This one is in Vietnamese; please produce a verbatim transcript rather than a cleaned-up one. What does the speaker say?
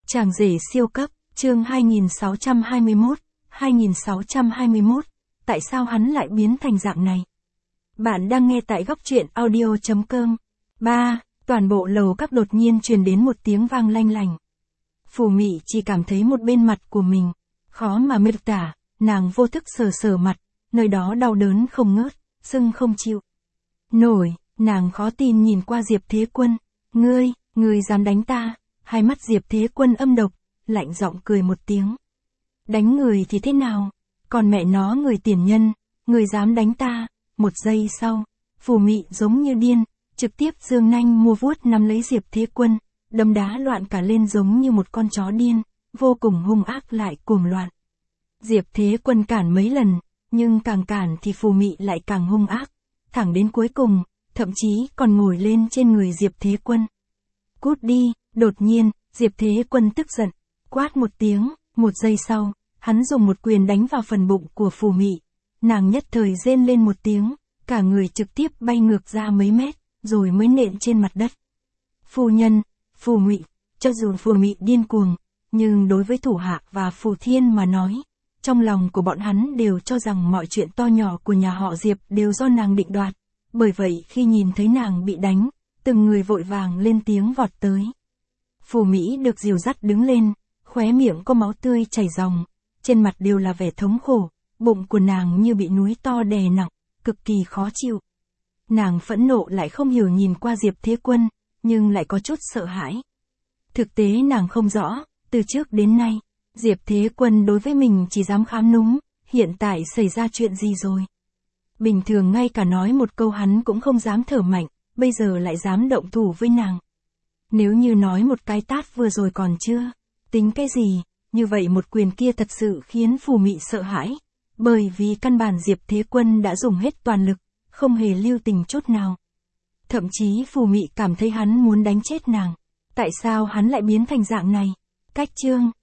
Chàng rể siêu cấp, chương hai nghìn sáu trăm hai mươi mốt, hai nghìn sáu trăm hai mươi mốt, tại sao hắn lại biến thành dạng này? Bạn đang nghe tại góc truyện audio chấm com. ba. Toàn bộ lầu các đột nhiên truyền đến một tiếng vang lanh lành. Phù Mị chỉ cảm thấy một bên mặt của mình, khó mà miêu tả, nàng vô thức sờ sờ mặt, nơi đó đau đớn không ngớt, sưng không chịu nổi, nàng khó tin nhìn qua Diệp Thế Quân, ngươi, ngươi dám đánh ta? Hai mắt Diệp Thế Quân âm độc, lạnh giọng cười một tiếng. Đánh người thì thế nào? Còn mẹ nó người tiền nhân, người dám đánh ta? Một giây sau, Phù Mị giống như điên, trực tiếp giương nanh mua vuốt nắm lấy Diệp Thế Quân, đấm đá loạn cả lên giống như một con chó điên, vô cùng hung ác lại cuồng loạn. Diệp Thế Quân cản mấy lần, nhưng càng cản thì Phù Mị lại càng hung ác, thẳng đến cuối cùng, thậm chí còn ngồi lên trên người Diệp Thế Quân. Cút đi! Đột nhiên, Diệp Thế Quân tức giận, quát một tiếng, một giây sau, hắn dùng một quyền đánh vào phần bụng của Phù Mị. Nàng nhất thời rên lên một tiếng, cả người trực tiếp bay ngược ra mấy mét, rồi mới nện trên mặt đất. Phu nhân, Phù Mị, cho dù Phù Mị điên cuồng, nhưng đối với thủ hạ và Phù Thiên mà nói, trong lòng của bọn hắn đều cho rằng mọi chuyện to nhỏ của nhà họ Diệp đều do nàng định đoạt. Bởi vậy khi nhìn thấy nàng bị đánh, từng người vội vàng lên tiếng vọt tới. Phù Mỹ được dìu dắt đứng lên, khóe miệng có máu tươi chảy ròng, trên mặt đều là vẻ thống khổ, bụng của nàng như bị núi to đè nặng, cực kỳ khó chịu. Nàng phẫn nộ lại không hiểu nhìn qua Diệp Thế Quân, nhưng lại có chút sợ hãi. Thực tế nàng không rõ, từ trước đến nay, Diệp Thế Quân đối với mình chỉ dám khám núm, hiện tại xảy ra chuyện gì rồi? Bình thường ngay cả nói một câu hắn cũng không dám thở mạnh, bây giờ lại dám động thủ với nàng. Nếu như nói một cái tát vừa rồi còn chưa, tính cái gì, như vậy một quyền kia thật sự khiến Phù Mị sợ hãi, bởi vì căn bản Diệp Thế Quân đã dùng hết toàn lực, không hề lưu tình chút nào. Thậm chí Phù Mị cảm thấy hắn muốn đánh chết nàng, tại sao hắn lại biến thành dạng này? Cách chương,